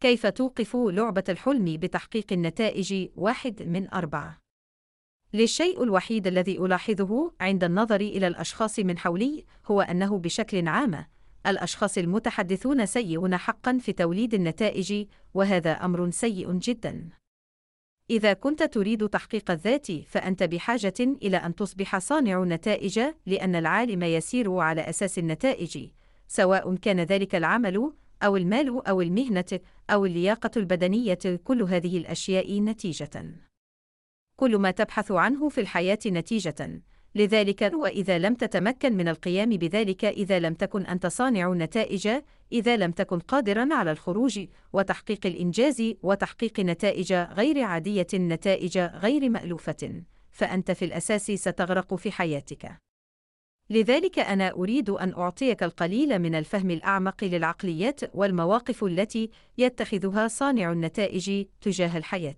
كيف توقف لعبة الحلم بتحقيق النتائج 1 من 4؟ للشيء الوحيد الذي ألاحظه عند النظر إلى الأشخاص من حولي هو أنه بشكل عام الأشخاص المتحدثون سيئون حقا في توليد النتائج، وهذا أمر سيء جدا. إذا كنت تريد تحقيق الذات فأنت بحاجة إلى أن تصبح صانع نتائج، لأن العالم يسير على أساس النتائج، سواء كان ذلك العمل أو المال أو المهنة أو اللياقة البدنية، كل هذه الأشياء نتيجة. كل ما تبحث عنه في الحياة نتيجة، لذلك وإذا لم تتمكن من القيام بذلك، إذا لم تكن أنت صانع نتائج، إذا لم تكن قادرا على الخروج وتحقيق الإنجاز وتحقيق نتائج غير عادية، نتائج غير مألوفة، فأنت في الأساس ستغرق في حياتك. لذلك أنا أريد أن أعطيك القليل من الفهم الأعمق للعقليات والمواقف التي يتخذها صانع النتائج تجاه الحياة.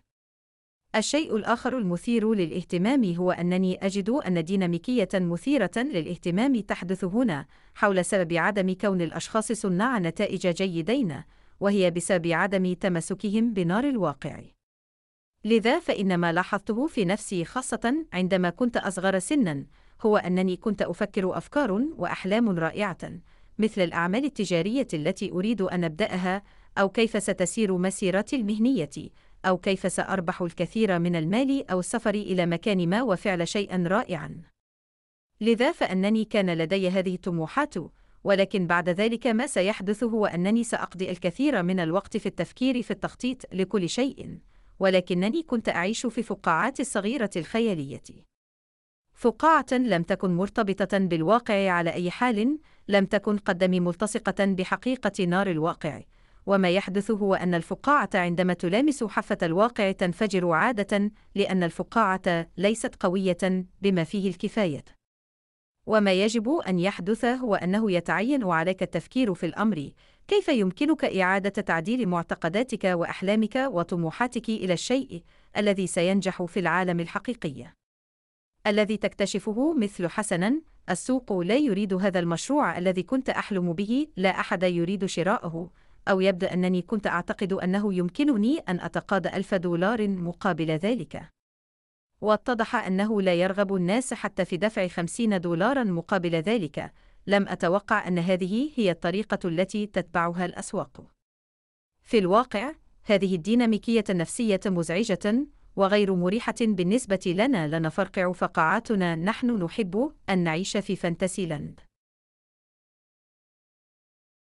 الشيء الآخر المثير للاهتمام هو أنني أجد أن ديناميكية مثيرة للاهتمام تحدث هنا حول سبب عدم كون الأشخاص صناع نتائج جيدين، وهي بسبب عدم تمسكهم بنار الواقع. لذا فإن ما لاحظته في نفسي خاصة عندما كنت أصغر سناً هو أنني كنت أفكر أفكار وأحلام رائعة، مثل الأعمال التجارية التي أريد أن أبدأها، أو كيف ستسير مسيرتي المهنية، أو كيف سأربح الكثير من المال، أو السفر إلى مكان ما وفعل شيئاً رائعاً. لذا فأنني كان لدي هذه الطموحات، ولكن بعد ذلك ما سيحدث هو أنني سأقضي الكثير من الوقت في التفكير في التخطيط لكل شيء، ولكنني كنت أعيش في فقاعات الصغيرة الخيالية. فقاعة لم تكن مرتبطة بالواقع على أي حال، لم تكن قدمي ملتصقة بحقيقة نار الواقع، وما يحدث هو أن الفقاعة عندما تلامس حافة الواقع تنفجر عادة، لأن الفقاعة ليست قوية بما فيه الكفاية. وما يجب أن يحدث هو أنه يتعين عليك التفكير في الأمر، كيف يمكنك إعادة تعديل معتقداتك وأحلامك وطموحاتك إلى الشيء الذي سينجح في العالم الحقيقي، الذي تكتشفه مثل حسناً، السوق لا يريد هذا المشروع الذي كنت أحلم به، لا أحد يريد شراءه، أو يبدو أنني كنت أعتقد أنه يمكنني أن أتقاضى $1000 مقابل ذلك. واتضح أنه لا يرغب الناس حتى في دفع $50 مقابل ذلك. لم أتوقع أن هذه هي الطريقة التي تتبعها الأسواق. في الواقع، هذه الديناميكية النفسية مزعجة وغير مريحة بالنسبة لنا، لنفرقع فقاعاتنا، نحن نحب أن نعيش في فانتسي لاند.